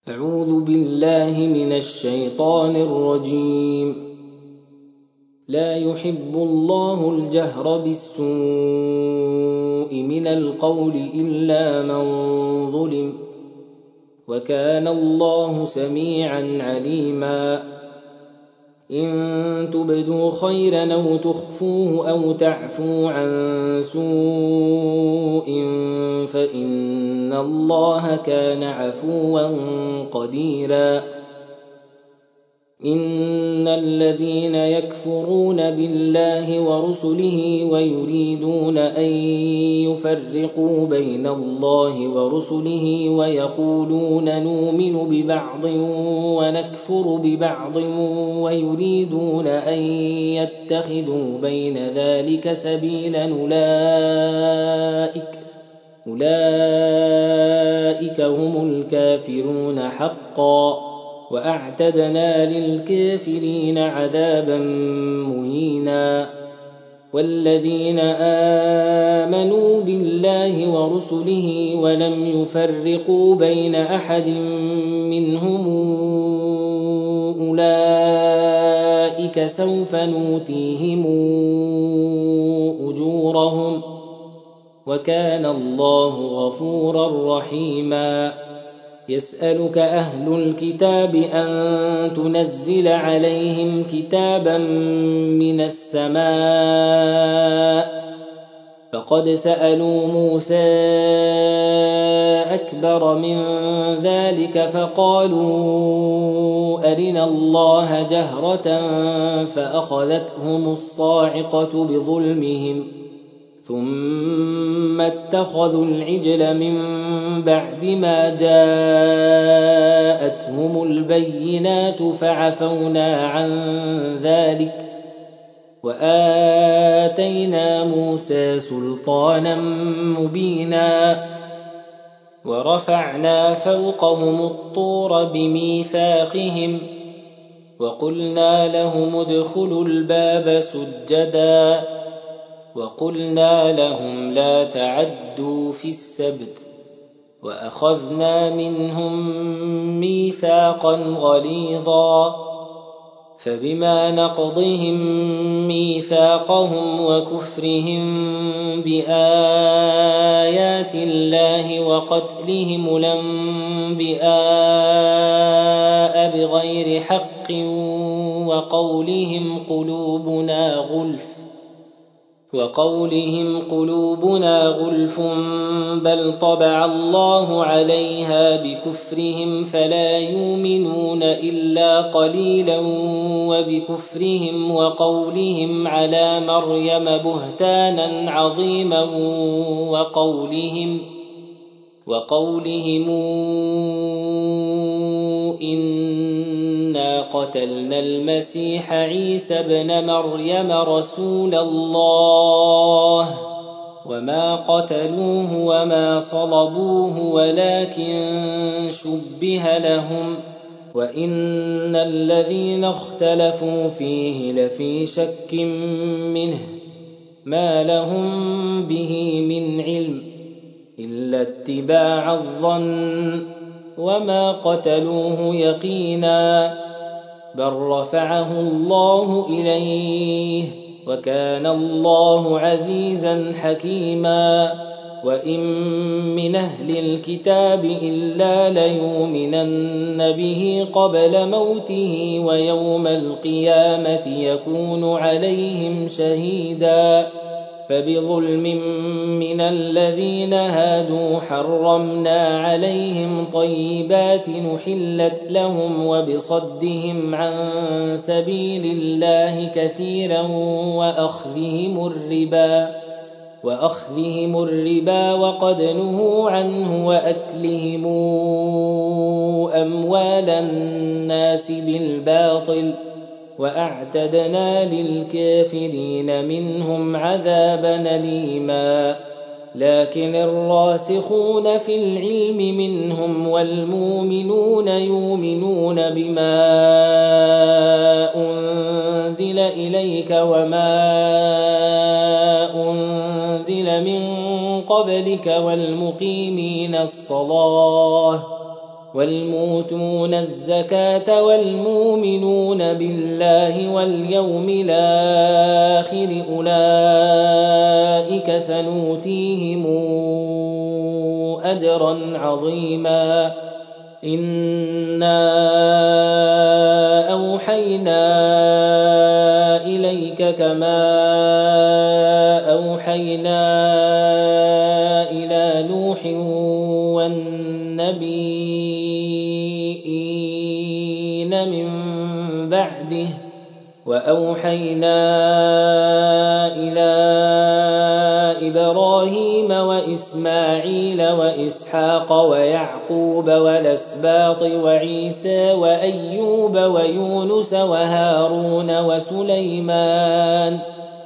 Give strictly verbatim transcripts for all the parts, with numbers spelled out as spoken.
أعوذ بالله من الشيطان الرجيم. لا يحب الله الجهر بالسوء من القول إلا من ظلم، وكان الله سميعا عليما. إن تبدوا خيرا أو تخفوه أو تعفوا عن سوء فإن الله كان عفوا قديرا. إن الذين يكفرون بالله ورسله ويريدون أن يفرقوا بين الله ورسله ويقولون نؤمن ببعض ونكفر ببعض ويريدون أن يتخذوا بين ذلك سبيلا أولئك, أولئك هم الكافرون حقا، وأعتدنا للكافرين عذابا مهينا. والذين آمنوا بالله ورسله ولم يفرقوا بين أحد منهم أولئك سوف نؤتيهم أجورهم، وكان الله غفورا رحيما. يسألك أهل الكتاب أن تنزل عليهم كتابا من السماء، فقد سألوا موسى أكبر من ذلك فقالوا أرنا الله جهرة فأخذتهم الصاعقة بظلمهم، ثم اتخذوا العجل من بعد ما جاءتهم البينات فعفونا عن ذلك، وآتينا موسى سلطانا مبينا. ورفعنا فوقهم الطور بميثاقهم وقلنا لهم ادخلوا الباب سجدا، وقلنا لهم لا تعدوا في السبت، وأخذنا منهم ميثاقا غليظا. فبما نقضهم ميثاقهم وكفرهم بآيات الله وقتلهم الأنبياء بغير حق وقولهم قلوبنا غلف وقولهم قلوبنا غلف بل طبع الله عليها بكفرهم فلا يؤمنون إلا قليلا، وبكفرهم وقولهم على مريم بهتانا عظيما وقولهم وقولهم إنا قتلنا المسيح عيسى ابن مريم رسول الله وما قتلوه وما صلبوه ولكن شبه لهم، وإن الذين اختلفوا فيه لفي شك منه ما لهم به من علم إلا اتباع الظن، وما قتلوه يقينا بل رفعه الله إليه، وكان الله عزيزا حكيما. وإن من أهل الكتاب إلا ليؤمنن به قبل موته ويوم القيامة يكون عليهم شهيدا. فبظلم من الذين هادوا حرمنا عليهم طيبات نحلت لهم وبصدهم عن سبيل الله كثيرا وأخذهم الربا وأخذهم الربا وقد نهوا عنه وأكلهم أموال الناس بالباطل، وأعتدنا للكافرين منهم عذابا أليما. لكن الراسخون في العلم منهم والمؤمنون يؤمنون بما أنزل إليك وما أنزل من قبلك والمقيمين الصلاة والموتون الزكاة والمؤمنون بالله واليوم الآخر أولئك سنؤتيهم أجرا عظيما إنا أوحينا إليك كما أوحينا إلى نوح والنبيين من بعده وأوحينا إلى إبراهيم وإسماعيل وإسحاق ويعقوب والأسباط وعيسى وأيوب ويونس وهارون وسليمان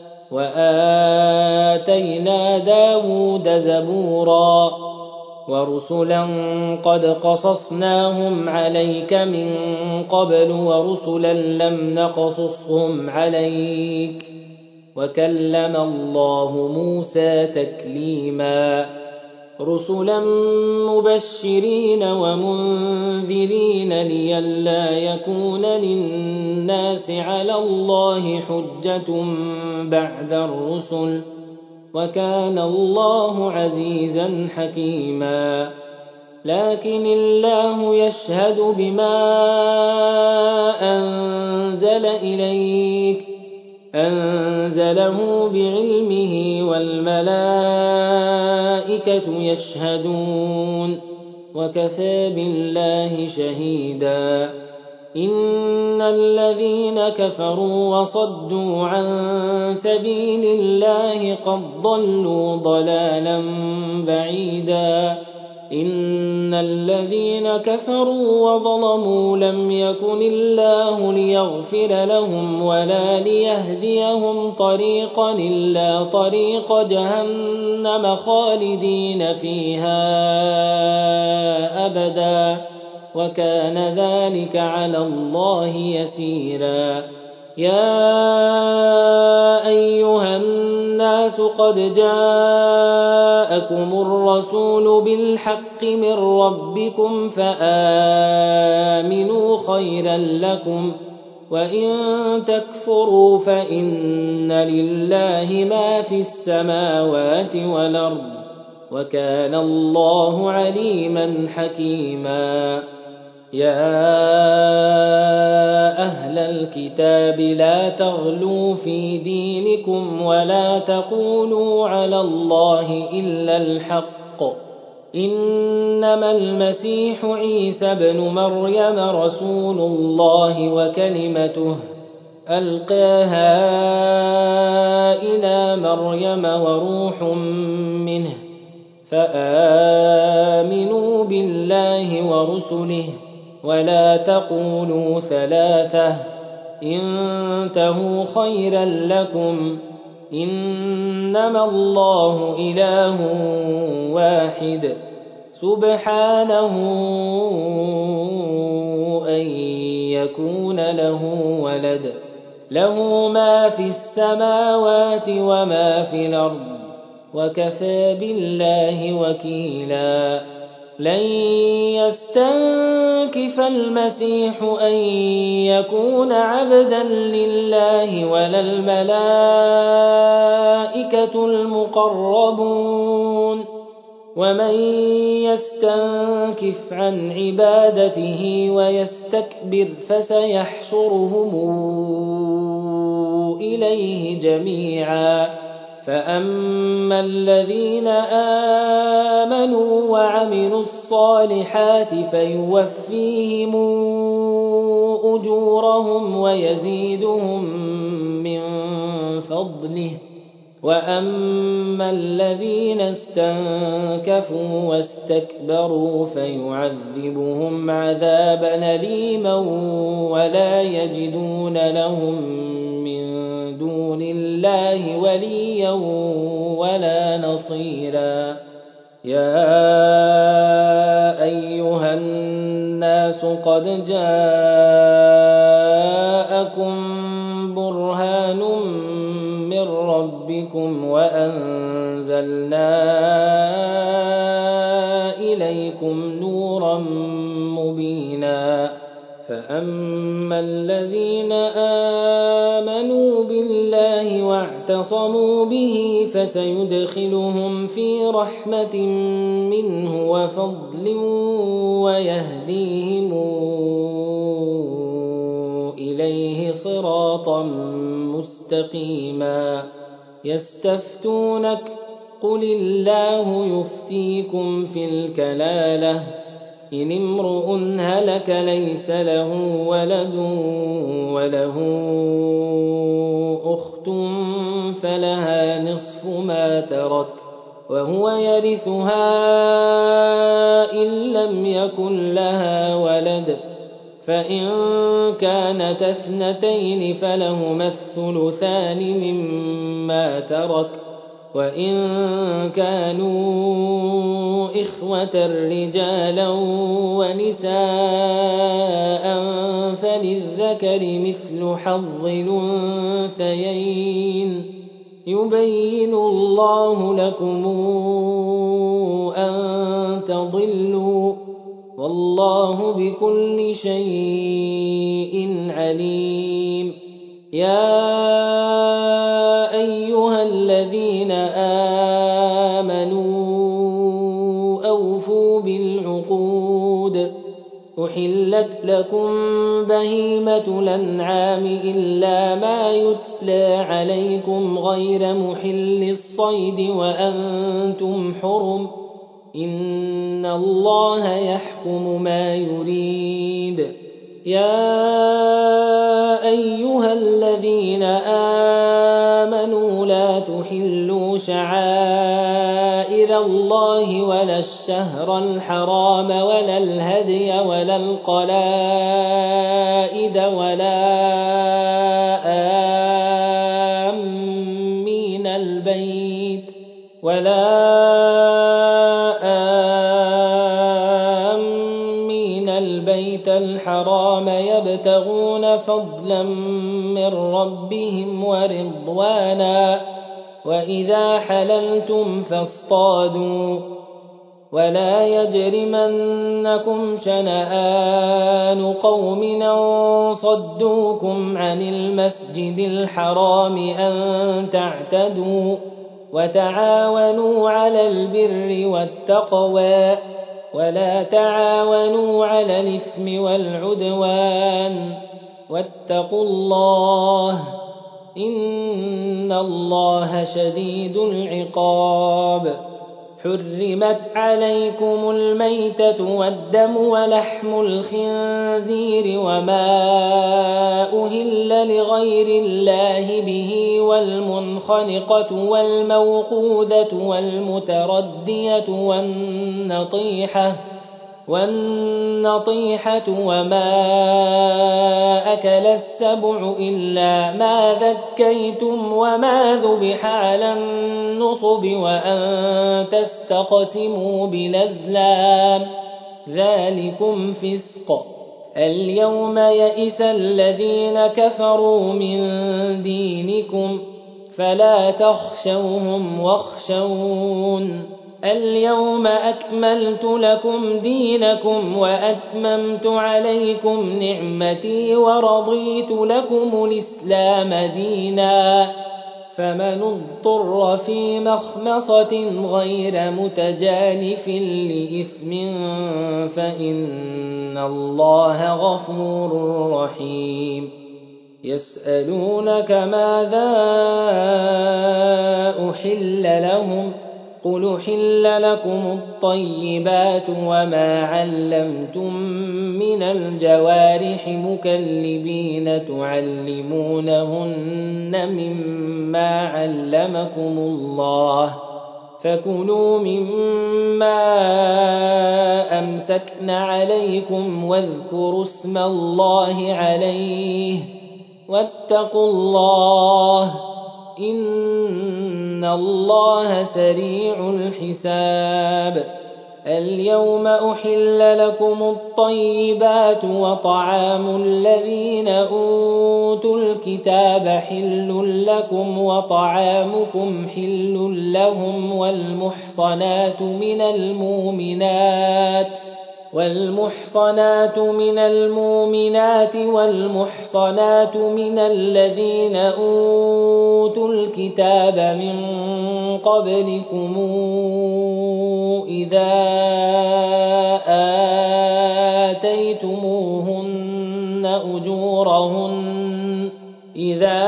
وآتينا داود زبورا ورسلا قد قصصناهم عليك من قبل ورسلا لم نقصصهم عليك وكلم الله موسى تكليما رسلا مبشرين ومنذرين لئلا يكون للناس على الله حجة بعد الرسل وكان الله عزيزا حكيما لكن الله يشهد بما أنزل إليك أنزله بعلمه والملائكة يشهدون وكفى بالله شهيدا إن الذين كفروا وصدوا عن سبيل الله قد ضلوا ضلالا بعيدا إن الذين كفروا وظلموا لم يكن الله ليغفر لهم ولا ليهديهم طريقا إلا طريق جهنم خالدين فيها أبدا وكان ذلك على الله يسيرا يا أيها الناس قد جاءكم الرسول بالحق من ربكم فآمنوا خيرا لكم وإن تكفروا فإن لله ما في السماوات والأرض وكان الله عليما حكيما يا أهل الكتاب لا تغلوا في دينكم ولا تقولوا على الله إلا الحق إنما المسيح عيسى ابن مريم رسول الله وكلمته ألقاها إلى مريم وروح منه فآمنوا بالله ورسله ولا تقولوا ثلاثة انتهوا خيرا لكم إنما الله إله واحد سبحانه أن يكون له ولد له ما في السماوات وما في الأرض وكفى بالله وكيلا لن يستنكف المسيح أن يكون عبدا لله ولا الملائكة المقربون ومن يستنكف عن عبادته ويستكبر فسيحشرهم إليه جميعا فأما الذين آمنوا وعملوا الصالحات فيوفيهم أجورهم ويزيدهم من فضله وأما الذين استنكفوا واستكبروا فيعذبهم عذابا أليما ولا يجدون لهم من دون الله وليا ولا نصيرا يا أيها الناس قد جاءكم برهان من ربكم وأنزلنا إليكم نورا حَمِيمًا فَأَمَّا الَّذِينَ آمَنُوا بِاللَّهِ وَاعْتَصَمُوا بِهِ فَسَيُدْخِلُهُمْ فِي رَحْمَةٍ مِّنْهُ وَفَضْلٍ وَيَهْدِيهِمْ إِلَيْهِ صِرَاطًا مُّسْتَقِيمًا يَسْتَفْتُونَكَ قُلِ اللَّهُ يُفْتِيكُمْ فِي الْكَلَالَةِ إِنِ امْرُؤٌ هَلَكَ لَيْسَ لَهُ وَلَدٌ وَلَهُ أُخْتٌ فَلَهَا نِصْفُ مَا تَرَكَ وَهُوَ يَرِثُهَا إِن لَّمْ يَكُن لَّهَا وَلَدٌ فَإِن كَانَتَا اثْنَتَيْنِ فَلَهُمَا الثُّلُثَانِ مِمَّا تَرَكَ وَإِن كَانُوا إِخْوَةً رِّجَالًا وَنِسَاءً فَلِلذَّكَرِ مِثْلُ حَظِّ الْأُنثَيَيْنِ يُبَيِّنُ اللَّهُ لَكُمْ أَن تَضِلُّوا وَاللَّهُ بِكُلِّ شَيْءٍ عَلِيمٌ يَا أَيُّهَا الَّذِينَ آمَنُوا أَوْفُوا بِالْعُقُودِ أُحِلَّتْ لَكُمْ بَهِيمَةُ الْأَنْعَامِ إِلَّا مَا يُتْلَىٰ عَلَيْكُمْ غَيْرَ مُحِلِّي الصَّيْدِ وَأَنتُمْ حُرُمٌ ۗ إِنَّ اللَّهَ يَحْكُمُ مَا يُرِيدُ يَا أَيُّهَا الَّذِينَ آمَنُوا لَا تُحِلُّوا شَعَائِرَ اللَّهِ وَلَا الشَّهْرَ الْحَرَامَ وَلَا الْهَدْيَ وَلَا الْقَلَائِدَ وَلَا آمِّينَ الْبَيْتِ وَلَا آمِّينَ الْبَيْتَ الْحَرَامَ يَبْتَغُونَ فَضْلًا مِّن رَّبِّهِمْ وَرِضْوَانًا وَإِذَا حَلَلْتُمْ فَاصْطَادُوا وَلَا يَجْرِمَنَّكُمْ شَنَآنُ قَوْمٍ أَن صَدُّوكُمْ عَنِ الْمَسْجِدِ الْحَرَامِ أَن تَعْتَدُوا وَتَعَاوَنُوا عَلَى الْبِرِّ وَالتَّقْوَىٰ وَلَا تَعَاوَنُوا عَلَى الْإِثْمِ وَالْعُدْوَانِ وَاتَّقُوا اللَّهَ إِنَّ اللَّهَ شَدِيدُ الْعِقَابِ حُرِّمَتْ عَلَيْكُمُ الْمَيْتَةُ وَالدَّمُ وَلَحْمُ الْخِنزِيرِ وَمَا أُهِلَّ لِغَيْرِ اللَّهِ بِهِ وَالْمُنْخَنِقَةُ وَالْمَوْقُوذَةُ وَالْمُتَرَدِّيَةُ وَالنَّطِيحَةُ وَالنَّطِيحَةُ وَمَا أَكَلَ السَّبُعُ إِلَّا مَا ذَكَّيْتُمْ وَمَا ذُبِحَ عَلَى النُّصُبِ وَأَن تَسْتَقْسِمُوا بِالْأَزْلَامِ ذَلِكُمْ فِسْقٌ الْيَوْمَ يَئِسَ الَّذِينَ كَفَرُوا مِن دِينِكُمْ فَلَا تَخْشَوْهُمْ وَاخْشَوْنِ الْيَوْمَ أَكْمَلْتُ لَكُمْ دِينَكُمْ وَأَتْمَمْتُ عَلَيْكُمْ نِعْمَتِي وَرَضِيتُ لَكُمُ الْإِسْلَامَ دِينًا فَمَنِ اضْطُرَّ فِي مَخْمَصَةٍ غَيْرَ مُتَجَانِفٍ لِّإِثْمٍ فَإِنَّ اللَّهَ غَفُورٌ رَّحِيمٌ يَسْأَلُونَكَ مَاذَا أُحِلَّ لَهُمْ قُلْ أُحِلَّ لَكُمُ الطَّيِّبَاتُ وَمَا عَلَّمْتُم مِّنَ الْجَوَارِحِ مُكَلِّبِينَ تُعَلِّمُونَهُنَّ مِمَّا عَلَّمَكُمُ اللَّهُ فَكُلُوا مِمَّا أَمْسَكْنَ عَلَيْكُمْ وَاذْكُرُوا اسْمَ اللَّهِ عَلَيْهِ وَاتَّقُوا اللَّهَ إِنَّ اللَّهَ سَرِيعُ الْحِسَابِ الْيَوْمَ أُحِلَّ لَكُمُ الطَّيِّبَاتُ وَطَعَامُ الَّذِينَ أُوتُوا الْكِتَابَ حِلٌّ لَّكُمْ وَطَعَامُكُمْ حِلٌّ لَّهُمْ وَالْمُحْصَنَاتُ مِنَ الْمُؤْمِنَاتِ والمحصنات من المؤمنات والمحصنات من الذين أوتوا الكتاب من قبلكم إذا آتيتموهن أجورهن إذا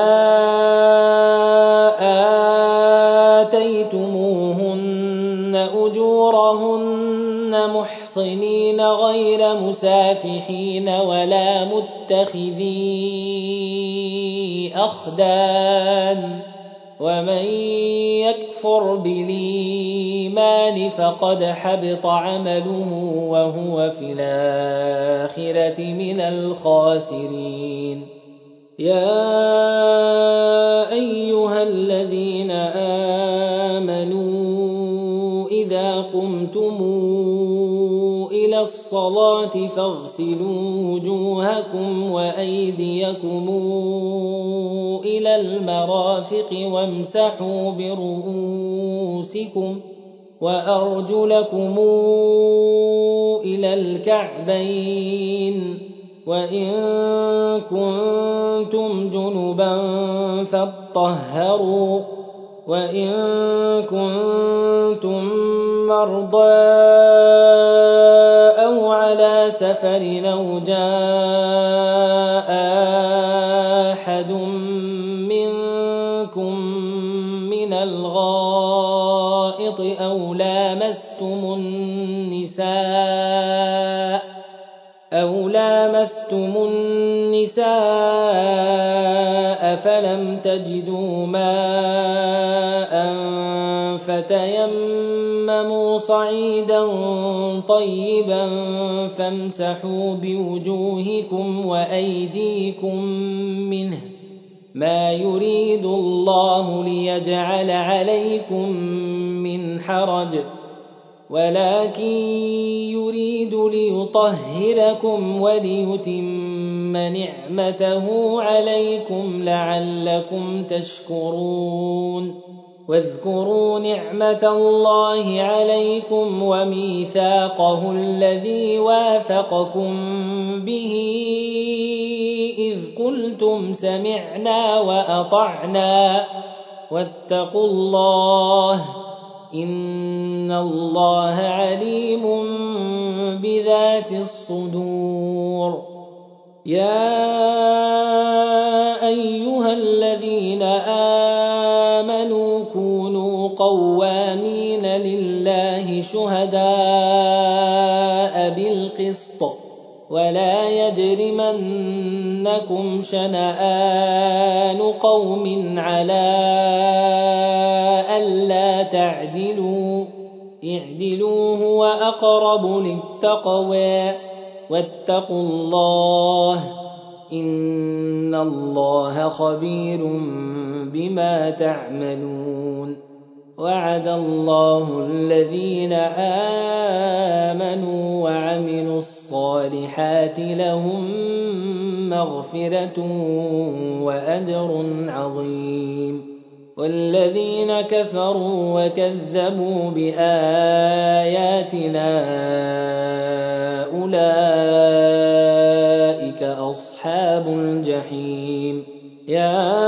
آتيتموهن أجورهن محصنين غير مسافحين ولا متخذي أخدان ومن يكفر بالإيمان فقد حبط عمله وهو في الآخرة من الخاسرين. يا أيها الذين آمنوا إذا قمتم إلى الصلاة فاغسلوا وجوهكم وأيديكم إلى المرافق وامسحوا برؤوسكم وأرجلكم إلى الكعبين وإن كنتم جنبا فاطهروا وإن كنتم مرضى أو على سفر أو جاء أحد منكم من الغائط أو لامستم النساء أو لامستم النساء فلم تجدوا ماء فتيمموا صعيدا طيبا فامسحوا بوجوهكم وأيديكم منه ما يريد الله ليجعل عليكم من حرج ولكن يريد ليطهركم وليتم نعمته عليكم لعلكم تشكرون. واذكروا نعمة الله عليكم وميثاقه الذي واثقكم به إذ قلتم سمعنا وأطعنا واتقوا الله إن الله عليم بذات الصدور. يا أيها الذين آمنوا كونوا قوامين لله شهداء بالقسط ولا يجرمنكم شنآن قوم على ألا تعدلوا اعدلوا هو أقرب للتقوى واتقوا الله إن الله خبير بما تعملون. وعد الله الذين آمنوا وعملوا الصالحات لهم مغفرة وأجر عظيم. والذين كفروا وكذبوا بآياتنا أولئك أصحاب الجحيم. يا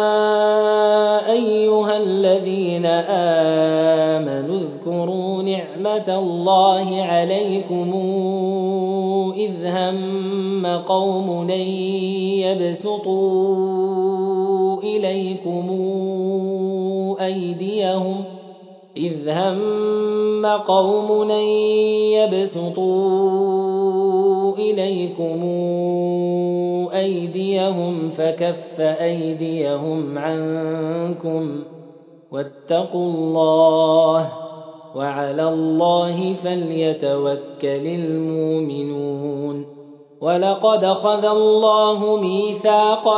أيها الذين آمنوا اذكروا نعمة الله عليكم إذ هم قوم أن يبسطوا إليكم أيديهم إذ هم قوم أن يبسطوا إليكم أيديهم فكف أيديهم عنكم واتقوا الله وعلى الله فليتوكل المؤمنون. ولقد أخذ الله ميثاق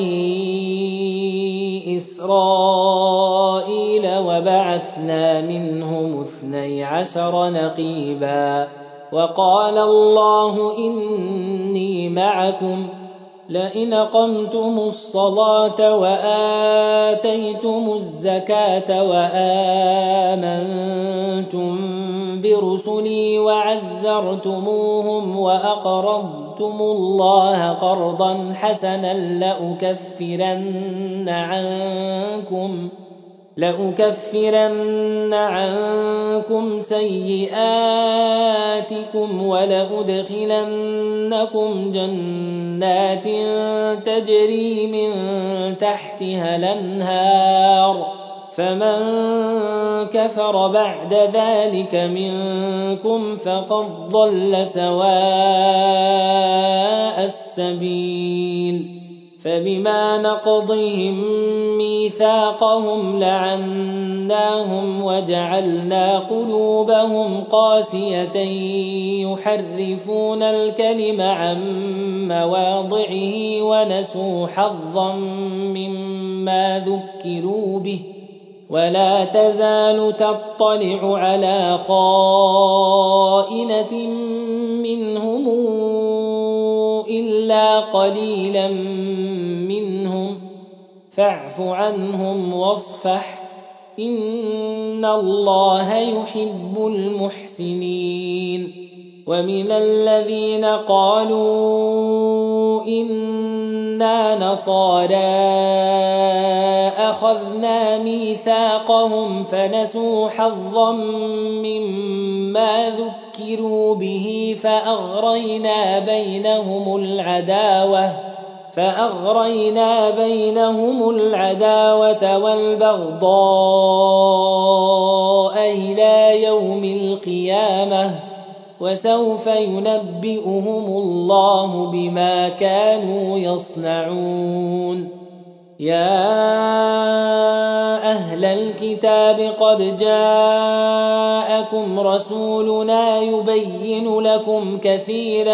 بني إسرائيل وبعثنا منهم اثني عشر نقيبا وقال الله إني معكم لئن أقمتم الصلاة وآتيتم الزكاة وآمنتم برسلي وعزرتموهم وأقرضتم الله قرضا حسنا لأكفرن عنكم لأكفرن عنكم سيئاتكم ولأدخلنكم جنات تجري من تحتها الأنهار فمن كفر بعد ذلك منكم فقد ضل سواء السبيل فبما نقضهم ميثاقهم لعناهم وجعلنا قلوبهم قاسية يحرفون الكلم عن مواضعه ونسوا حظا مما ذكروا به ولا تزال تطلع على خائنة منهم إلا قليلا منهم فاعف عنهم واصفح إن الله يحب المحسنين ومن الذين قالوا إنا نصارى أخذنا ميثاقهم فنسوا حظا مما ذكروا به فأغرينا بينهم العداوة فأغرينا بينهم العداوة والبغضاء إلى يوم القيامة وسوف ينبئهم الله بما كانوا يصنعون يا أهل الكتاب قد جاءكم رسولنا يبين لكم كثيرا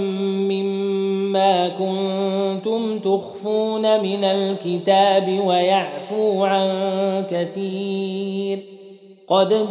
مما كنتم تخفون من الكتاب ويعفو عن كثير قد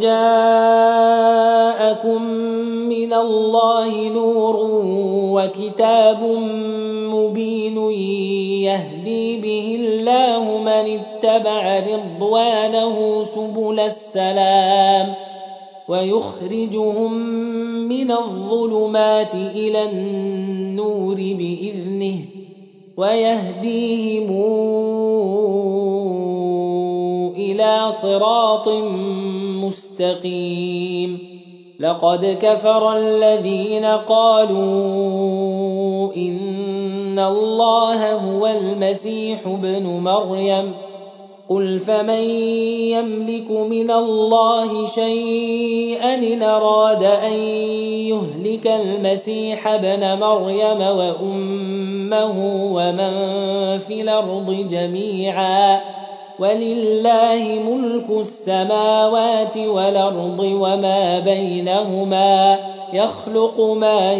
جاءكم من الله نور وكتاب مبين يهدي به الله من اتبع رضوانه سبل السلام ويخرجهم من الظلمات إلى النور بإذنه ويهديهم إلى صراط مستقيم لقد كفر الذين قالوا إن الله هو المسيح ابن مريم قل فمن يملك من الله شيئا إن أراد أن يهلك المسيح ابن مريم وأمه ومن في الأرض جميعا ولله ملك السماوات والأرض وما بينهما يخلق ما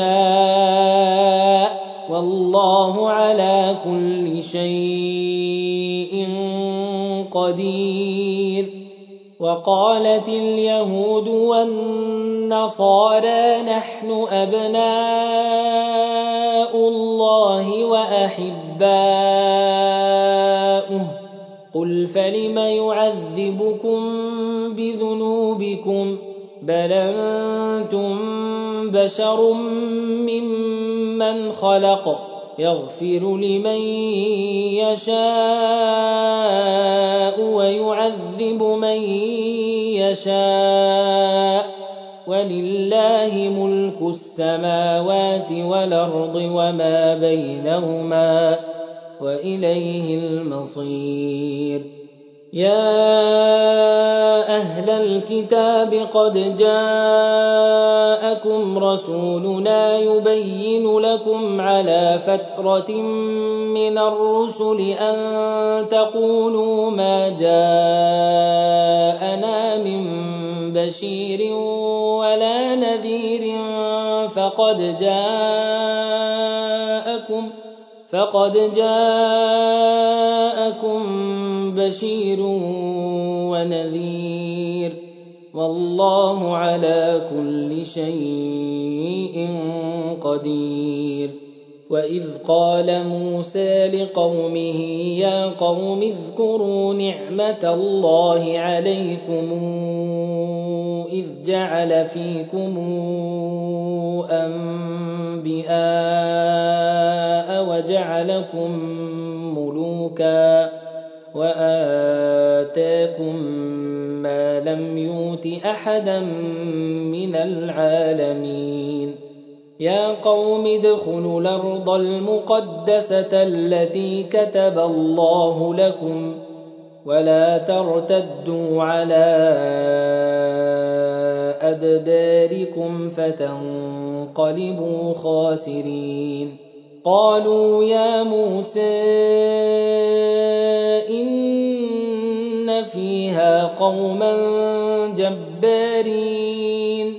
يشاء والله على كل شيء قدير وقالت اليهود والنصارى نحن أبناء الله وأحباؤه قل فلم يعذبكم بذنوبكم بل أنتم بشر ممن خلق يغفر لمن يشاء ويعذب من يشاء ولله ملك السماوات والأرض وما بينهما وإليه المصير يا أهل الكتاب قد جاءكم رسولنا يبين لكم على فترة من الرسل أن تقولوا ما جاءنا من بشير ولا نذير فقد جاءكم فقد جاءكم بشير ونذير والله على كل شيء قدير وإذ قال موسى لقومه يا قوم اذكروا نعمة الله عليكم إذ جعل فيكم أنبياء وجعلكم ملوكا وآتاكم ما لم يؤت أحدا من العالمين يا قوم ادخلوا الأرض المقدسة التي كتب الله لكم ولا ترتدوا على أدباركم فتنقلبوا خاسرين قالوا يا موسى إن فيها قوما جبارين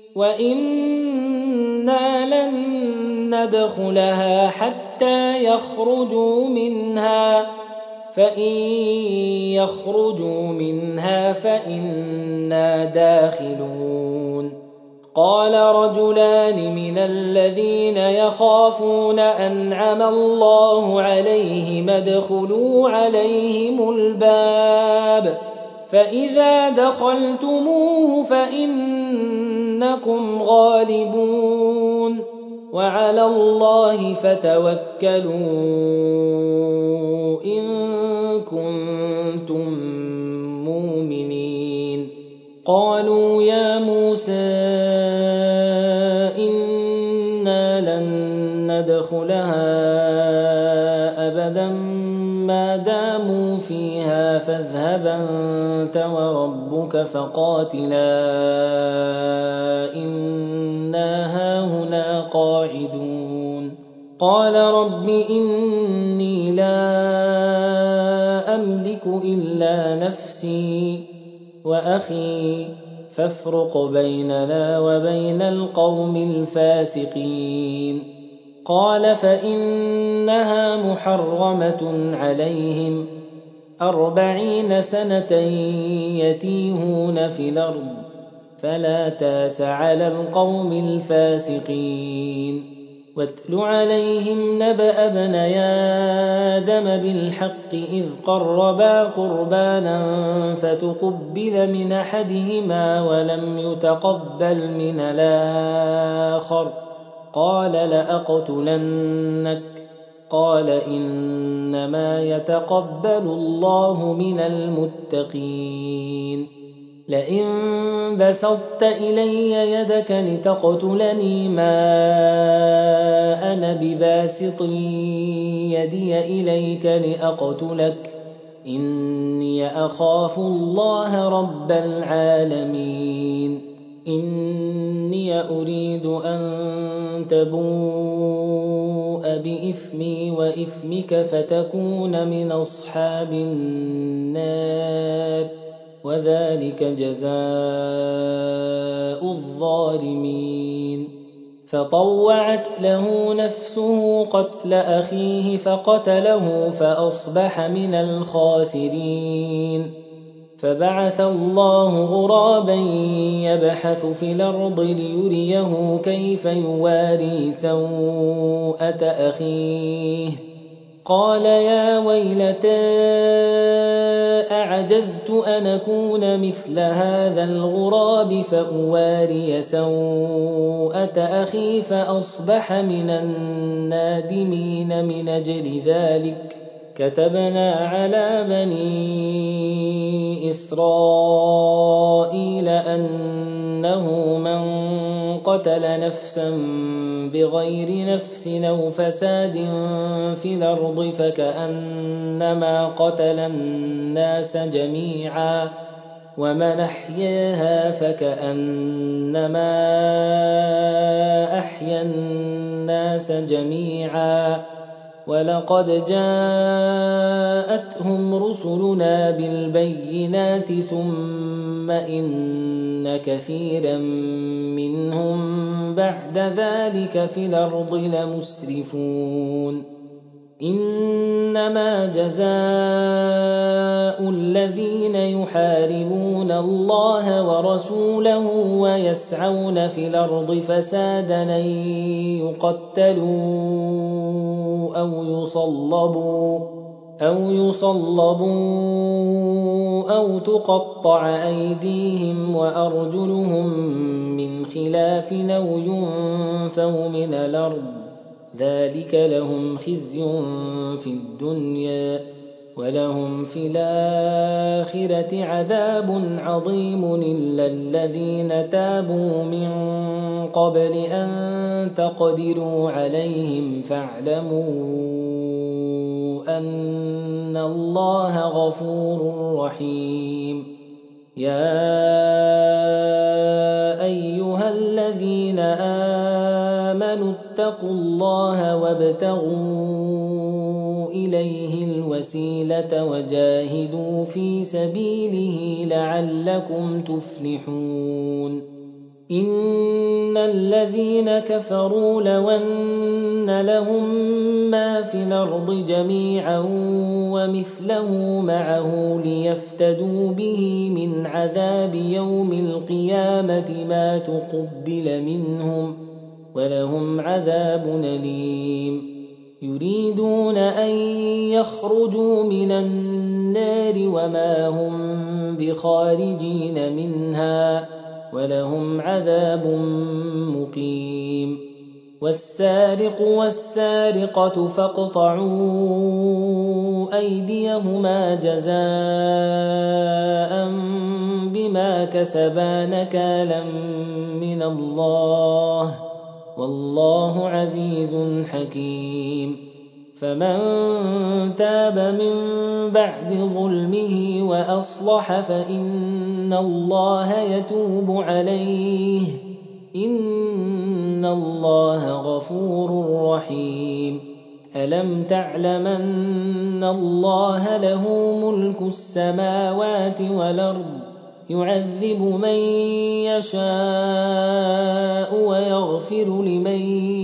وإنا لن ندخلها حتى يخرجوا منها فإن يخرجوا منها فإنا داخلون قال رجلان من الذين يخافون أنعم الله عليهم ادخلوا عليهم الباب فإذا دخلتموه فإنكم غالبون وعلى الله فتوكلوا إن كنتم مؤمنين قالوا يا موسى إنا لن ندخلها أبدا ما داموا فيها فاذهب أنت وربك فقاتلا إنا هاهنا قاعدون قال رب إني لا أملك إلا نفسي وأخي فافرق بيننا وبين القوم الفاسقين قال فإنها محرمة عليهم أربعين سنة يتيهون في الأرض فلا تاس على القوم الفاسقين واتل عليهم نبأ ابني آدم بالحق إذ قربا قربانا فتقبل من أحدهما ولم يتقبل من الآخر قال لأقتلنك قال إنما يتقبل الله من المتقين لئن بسطت إلي يدك لتقتلني ما أنا بباسط يدي إليك لأقتلك إني أخاف الله رب العالمين إني أريد أن تبوء بإثمي وإثمك فتكون من أصحاب النار وذلك جزاء الظالمين فطوعت له نفسه قتل أخيه فقتله فأصبح من الخاسرين فبعث الله غرابا يبحث في الأرض ليريه كيف يواري سوءة أخيه قال يا ويلتى أعجزت أن أكون مثل هذا الغراب فأواري سوءة أخي فأصبح من النادمين من أجل ذلك كتبنا على بني إسرائيل أنه من قتل نفسا بغير نفس أو فساد في الأرض فكأنما قتل الناس جميعا ومن أحياها فكأنما أحيا الناس جميعا ولقد جاءتهم رسلنا بالبينات ثم إن كثيرا منهم بعد ذلك في الأرض لمسرفون إنما جزاء الذين يحاربون الله ورسوله ويسعون في الأرض فسادا أن يقتلوا أو يصلبوا أو يصلبوا أو تقطع أيديهم وأرجلهم من خلاف أو ينفوا من الأرض ذلك لهم خزي في الدنيا ولهم في الآخرة عذاب عظيم إلا الذين تابوا من قبل أن تقدروا عليهم فاعلموا أن الله غفور رحيم. يا أيها الذين آمنوا اتقوا الله وابتغوا إليه الوسيلة وجاهدوا في سبيله لعلكم تفلحون. إن الذين كفروا لو أن لهم ما في الأرض جميعا ومثله معه ليفتدوا به من عذاب يوم القيامة ما تقبل منهم ولهم عذاب أليم. يريدون أن يخرجوا من النار وما هم بخارجين منها ولهم عذاب مقيم. والسارق والسارقة فاقطعوا أيديهما جزاء بما كسبا نكالا من الله والله عزيز حكيم. فمن تاب من بعد ظلمه وأصلح فإن الله يتوب عليه إن الله غفور رحيم. ألم تعلم أن الله له ملك السماوات والأرض يعذب من يشاء ويغفر لمن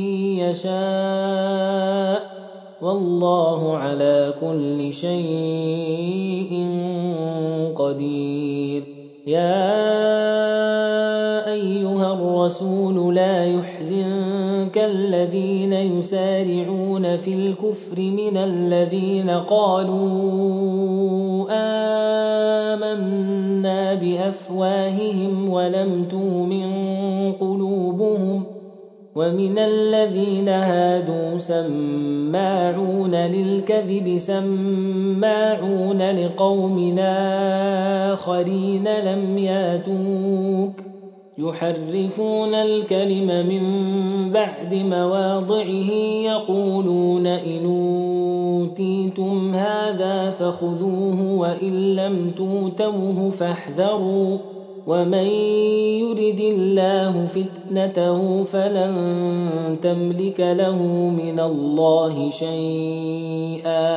يشاء والله على كل شيء قدير. يا أيها الرسول لا يحزنك الذين يسارعون في الكفر من الذين قالوا آمنا بأفواههم ولم تؤمن قلوبهم ومن الذين هادوا سماعون للكذب سماعون لقوم آخرين لم ياتوك يحرفون الكلم من بعد مواضعه يقولون إن أوتيتم هذا فخذوه وإن لم توتوه فاحذروا ومن يرد الله فتنته فلن تملك له من الله شيئا.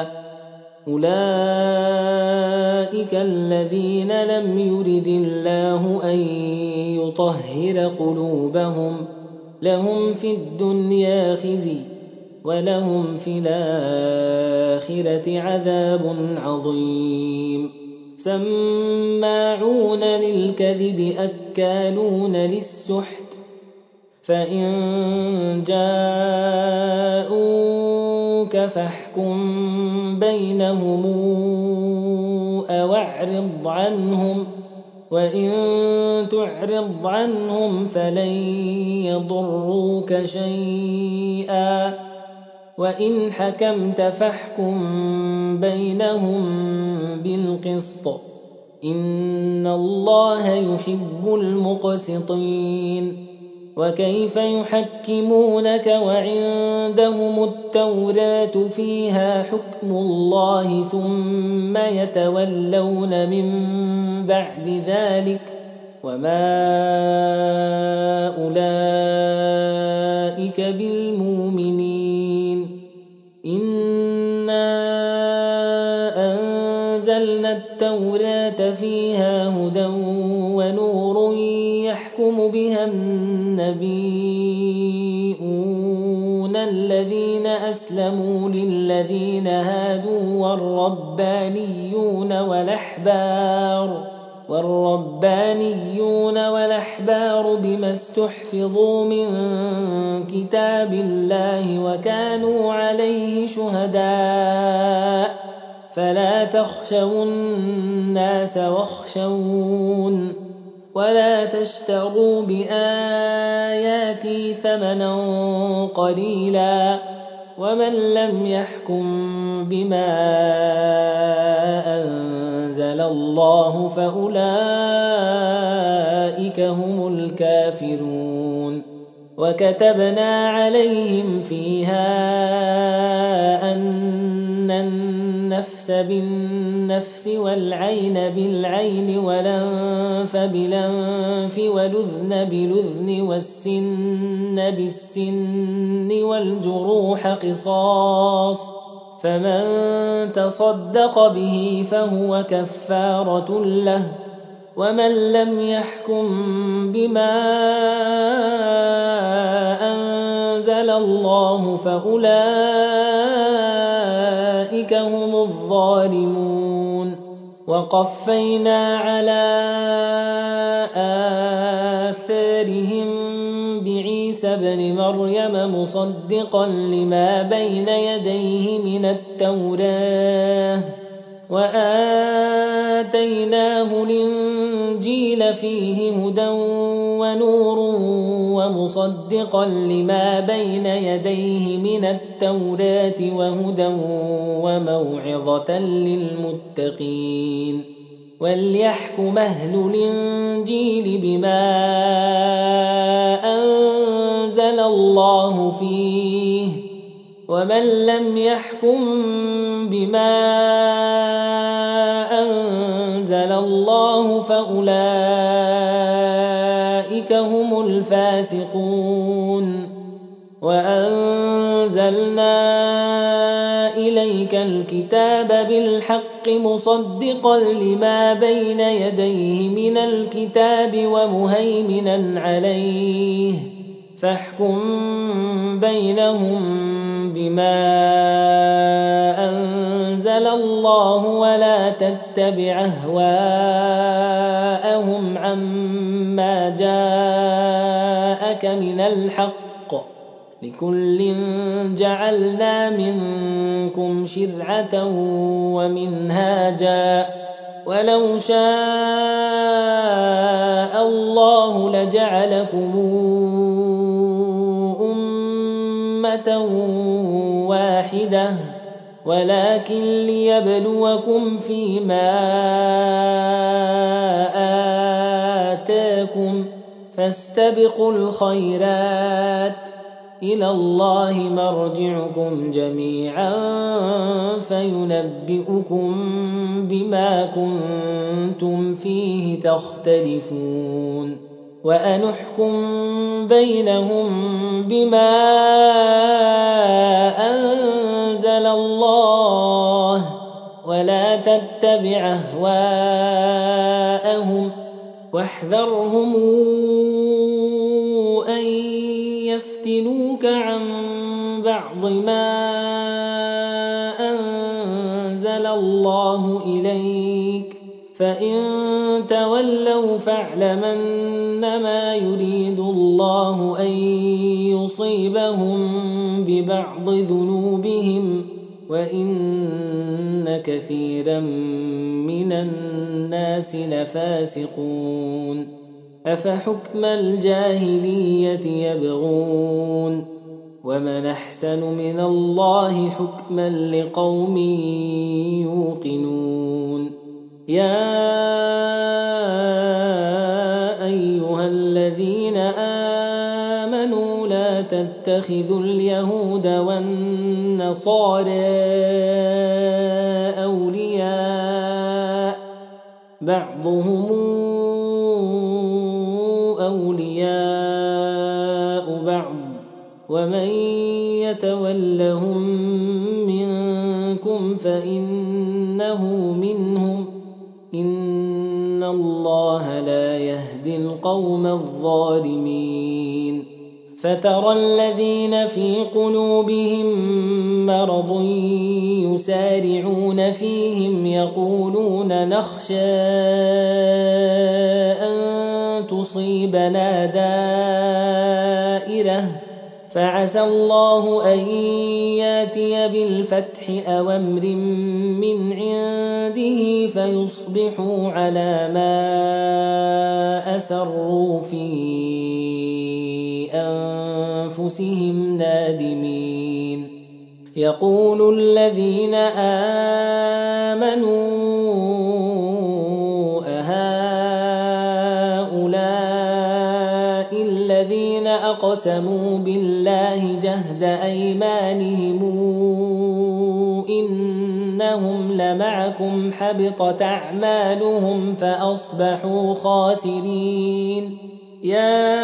أولئك الذين لم يرد الله أن يطهر قلوبهم لهم في الدنيا خزي ولهم في الآخرة عذاب عظيم. سماعون للكذب أكالون للسحت فإن جاءوك فاحكم بينهم أو اعرض عنهم وإن تعرض عنهم فلن يضروك شيئا وإن حكمت فاحكم بينهم بالقسط إن الله يحب المقسطين. وكيف يحكمونك وعندهم التوراة فيها حكم الله ثم يتولون من بعد ذلك وما أولئك بالمؤمنين. إنا أنزلنا التوراة فيها هدى ونور يحكم بها النبيون الذين أسلموا للذين هادوا والربانيون والأحبار والربانيون والأحبار بما استحفظوا من كتاب الله وكانوا عليه شهداء فلا تخشوا الناس واخشون ولا تشتروا بآياتي ثمنا قليلا ومن لم يحكم بما أنزل الله فأولئك هم الكافرون وكتبنا عليهم فيها أن النفس بالنفس والعين بالعين والأنف بالأنف والأذن بالأذن والسن بالسن والجروح قصاص فمن تصدق به فهو كفارة له ومن لم يحكم بما أنزل الله فأولئك هم الظالمون وقفينا على آثارهم بعيسى ابن مريم مصدقا لما بين يديه من التوراة وآتيناه الإنجيل فيه هدى ونور ومصدقا لما بين يديه من التوراة وهدى وموعظة للمتقين وليحكم أهل الإنجيل بما أنزل الله فيه ومن لم يحكم بما أنزل الله فأولئك هم الفاسقون وأنزلنا إليك الكتاب بالحق مصدقا لما بين يديه من الكتاب ومهيمنا عليه فاحكم بينهم بما أنزل الله ولا تتبع أهواءهم عما جاءك من الحق لكل جعلنا منكم شرعة ومنهاجا ولو شاء الله لجعلكم أمة واحدة ولكن ليبلوكم فيما آتاكم فاستبقوا الخيرات إلى الله مرجعكم جميعا فينبئكم بما كنتم فيه تختلفون وأنحكم بينهم بما أنزل الله ولا تتبع أهواءهم واحذرهم أن يفتنوك عن بعض ما أنزل الله إليك فإن تولوا فاعلمنما يريد الله أن يصيبهم ببعض ذنوبهم وإن كثيرا من الناس لفاسقون أفحكم الجاهلية يبغون ومن أحسن من الله حكما لقوم يوقنون يا أيها الذين آمنوا لا تتخذوا اليهود والنصارى أولياء بعضهم أولياء بعض ومن يتولهم منكم فإنه منهم إن الله لا يهدي القوم الظالمين فترى الذين في قلوبهم مرض يسارعون فيهم يقولون نخشى أن تصيبنا دائرة فعسى الله أن ياتي بالفتح أو أمر من عنده فيصبحوا على ما أسروا في أنفسهم نادمين. يقول الذين آمنوا أهؤلاء الذين أقسموا بالله جهد أيمانهم إنهم لمعكم حبطت أعمالهم فأصبحوا خاسرين. يا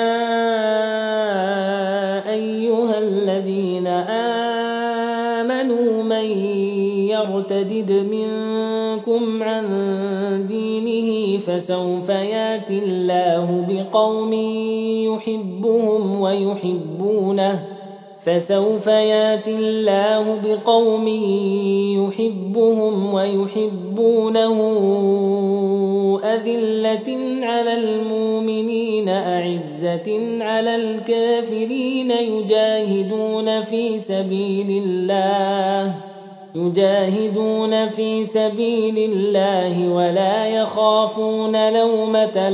أيها الذين آمنوا من يرتدد منكم عن دينه فسوف ياتي الله بقوم يحبهم ويحبونه فسوف ياتي الله بقوم يحبهم ويحبونه أذلة على المؤمنين أعزة على الكافرين يجاهدون في سبيل الله يجاهدون في سبيل الله ولا يخافون لومة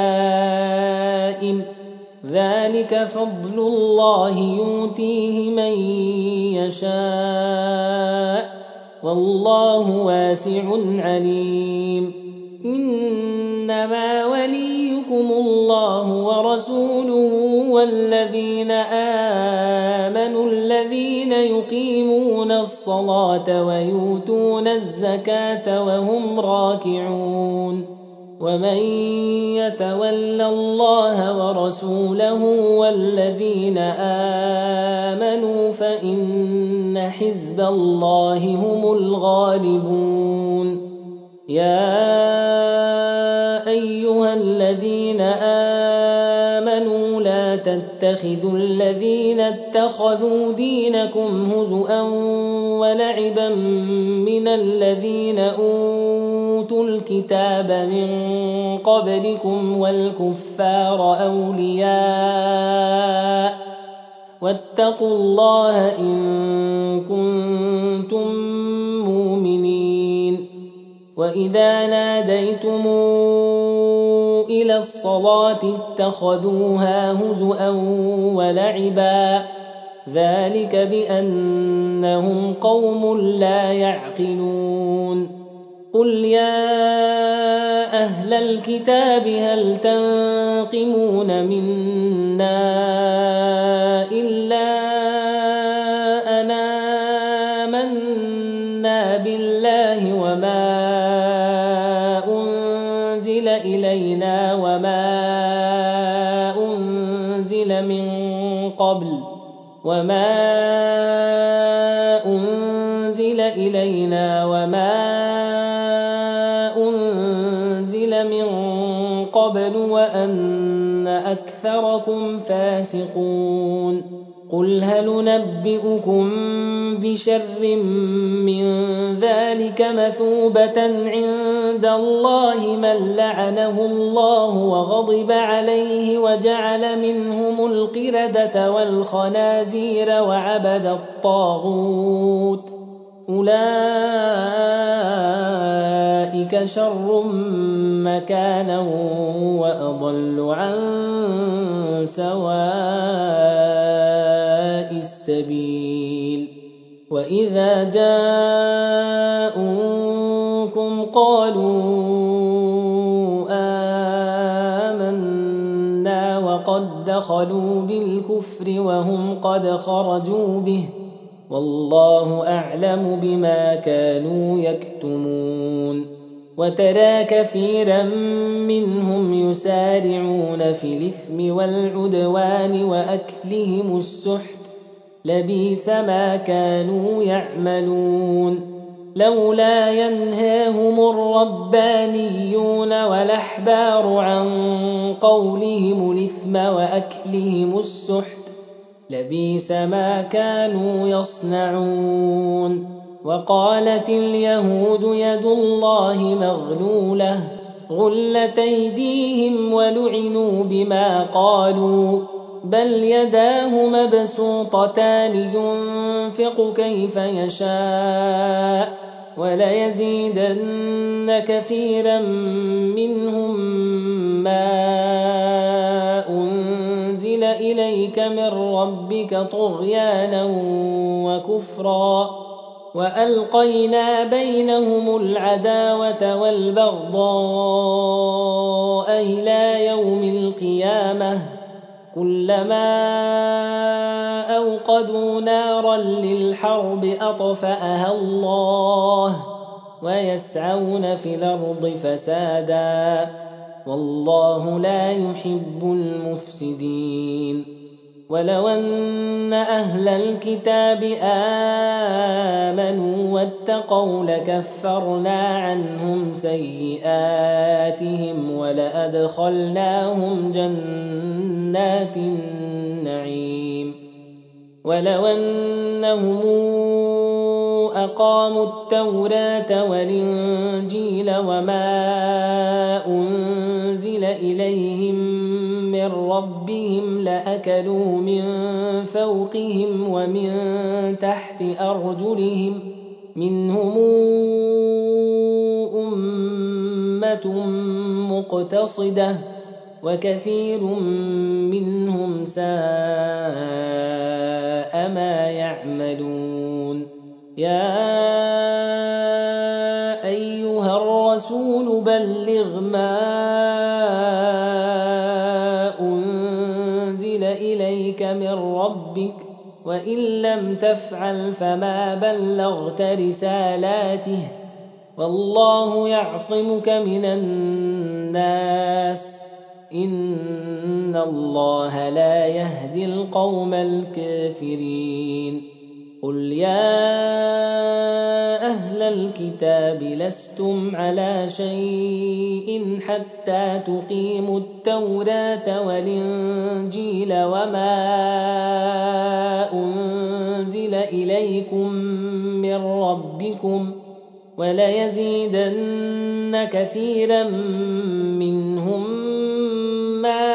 لائم ذلك فضل الله يؤتيه من يشاء والله واسع عليم. إنما وليكم الله ورسوله والذين آمنوا الذين يقيمون الصلاة ويؤتون الزكاة وهم راكعون. ومن يتول الله ورسوله والذين آمنوا فإن حزب الله هم الغالبون. يا أيها الذين آمنوا لا تتخذوا الذين اتخذوا دينكم هزؤا ولعبا من الذين أوتوا الكتاب من قبلكم والكفار أولياء واتقوا الله إن كنتم مؤمنين. وإذا ناديتم إلى الصلاة اتخذوها هزؤا ولعبا ذلك بأنهم قوم لا يعقلون. قل يا أهل الكتاب هل تنقمون منا إلا أن آمنا بالله وما أنزل إلينا وما أنزل من قبل وما أنزل إلينا وما أنزل من قبل وأن أكثركم فاسقون. قل هل ننبئكم بشر من ذلك مثوبة عند الله من لعنه الله وغضب عليه وجعل منهم القردة والخنازير وعبد الطاغوت أولئك شر مكانا وأضل عن سواء السبيل. وإذا جاءوكم قالوا آمنا وقد دخلوا بالكفر وهم قد خرجوا به والله أعلم بما كانوا يكتمون. وترى كثيرا منهم يسارعون في الإثم والعدوان وأكلهم السحت لبئس ما كانوا يعملون. لولا ينهاهم الربانيون والأحبار عن قولهم الإثم وأكلهم السحت لبئس ما كانوا يصنعون. وقالت اليهود يد الله مغلولة غلت أيديهم ولعنوا بما قالوا بل يداه مبسوطتان ينفق كيف يشاء وليزيدن كثيرا منهم ما أنزل إليك من ربك طغيانا وكفرا وألقينا بينهم العداوة والبغضاء إلى يوم القيامة كلما أوقدوا نارا للحرب أطفأها الله ويسعون في الأرض فسادا والله لا يحب المفسدين ولو أن أهل الكتاب آمنوا واتقوا لكفرنا عنهم سيئاتهم ولأدخلناهم جنات النعيم ولو أنهم أقاموا التوراة والإنجيل وما أنزل إليهم من ربهم لأكلوا من فوقهم ومن تحت أرجلهم منهم أمة مقتصدة وكثير منهم ساء ما يعملون يا أيها الرسول بلغ ما أنزل إليك من ربك وإن لم تفعل فما بلغت رسالاته والله يعصمك من الناس إن الله لا يهدي القوم الكافرين قل يا أهل الكتاب لستم على شيء حتى تقيموا التوراة والإنجيل وما أنزل إليكم من ربكم وليزيدن كثيرا منهم ما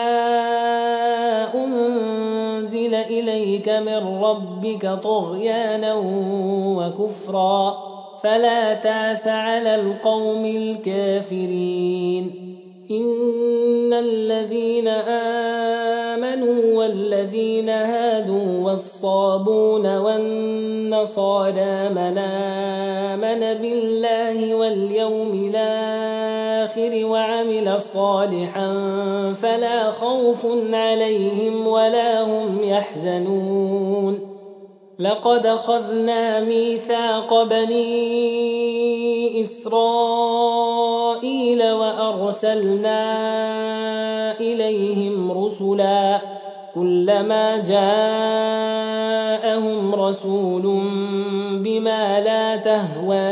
أنزل إليك من ربك طغيانا وكفرا فلا تأس على القوم الكافرين إن الذين آمنوا والذين هادوا والصابون والنصارى من آمن بالله واليوم الآخر وعمل صالحا فلا خوف عليهم ولا هم يحزنون لقد أخذنا ميثاق بني إسرائيل وأرسلنا إليهم رسلا كلما جاءهم رسول بما لا تهوى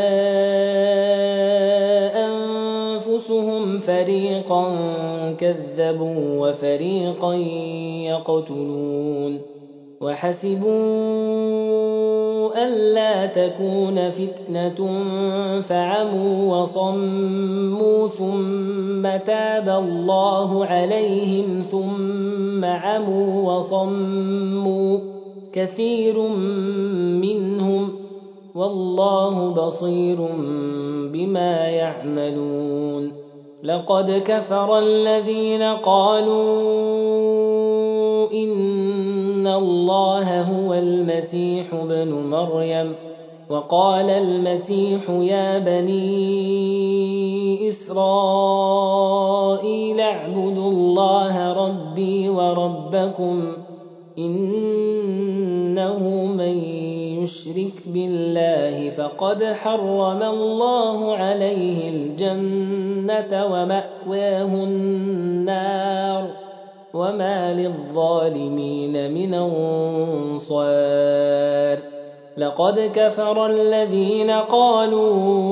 أنفسهم فريقا كذبوا وفريقا يقتلون وحسبوا ألا تكون فتنة فعموا وصموا ثم تاب الله عليهم ثم عموا وصموا كثير منهم والله بصير بما يعملون لقد كفر الذين قالوا إن الله هو المسيح ابن مريم وقال المسيح يا بني إسرائيل اعبدوا الله ربي وربكم إنه من يشرك بالله فقد حرم الله عليه الجنة ومأواه النار وما للظالمين من أنصار لقد كفر الذين قالوا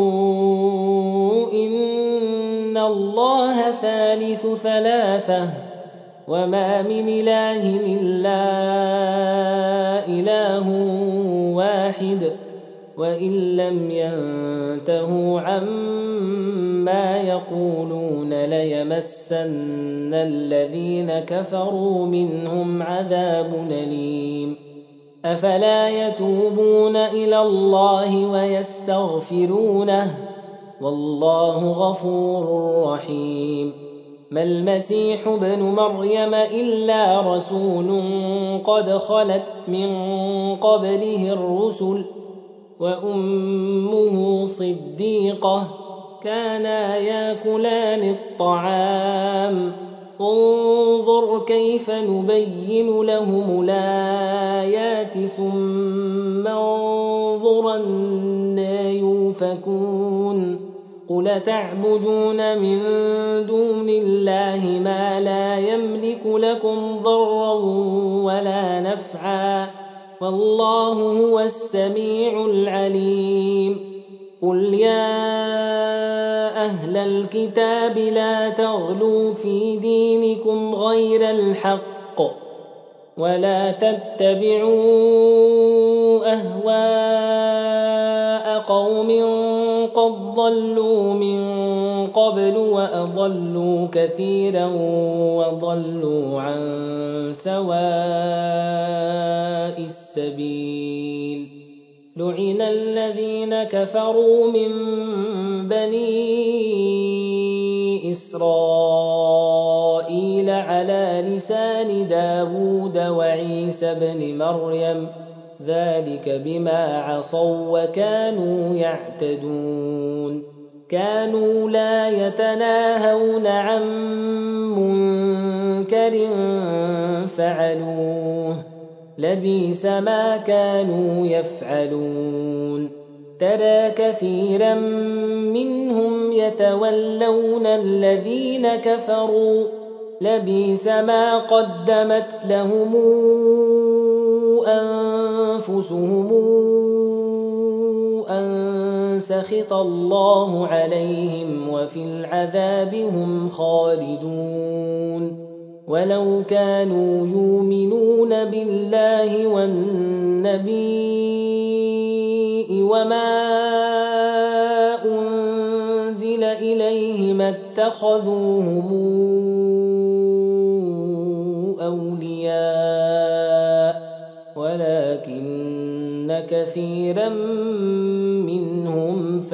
إن الله ثالث ثلاثة وما من إله إلا إله واحد وإن لم ينتهوا عما يقولون ليمسن الذين كفروا منهم عذاب أليم أفلا يتوبون إلى الله ويستغفرونه والله غفور رحيم ما المسيح ابن مريم إلا رسول قد خلت من قبله الرسل وأمه صديقة كانا ياكلان الطعام انظر كيف نبين لهم الآيات ثم انظر أنى يؤفكون قل تعبدون من دون الله ما لا يملك لكم ضرا ولا نفعا والله هو السميع العليم قل يا أهل الكتاب لا تغلوا في دينكم غير الحق ولا تتبعوا أهواء قوم قد ضلوا من قبل وأضلوا كثيرا وضلوا عن سواء السبيل لعن الذين كفروا من بني إسرائيل على لسان داود وعيسى بن مريم ذلك بما عصوا وكانوا يعتدون كانوا لا يتناهون عن منكر فعلوه لبئس ما كانوا يفعلون ترى كثيرا منهم يتولون الذين كفروا لبئس ما قدمت لهم أنفسهم أن سخط الله عليهم وفي العذاب هم خالدون ولو كانوا يؤمنون بالله والنبي وما أنزل إليه ما اتخذوهم أولياء ولكن كثيرا منهم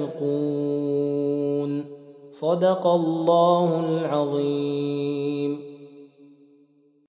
فاسقون صدق الله العظيم.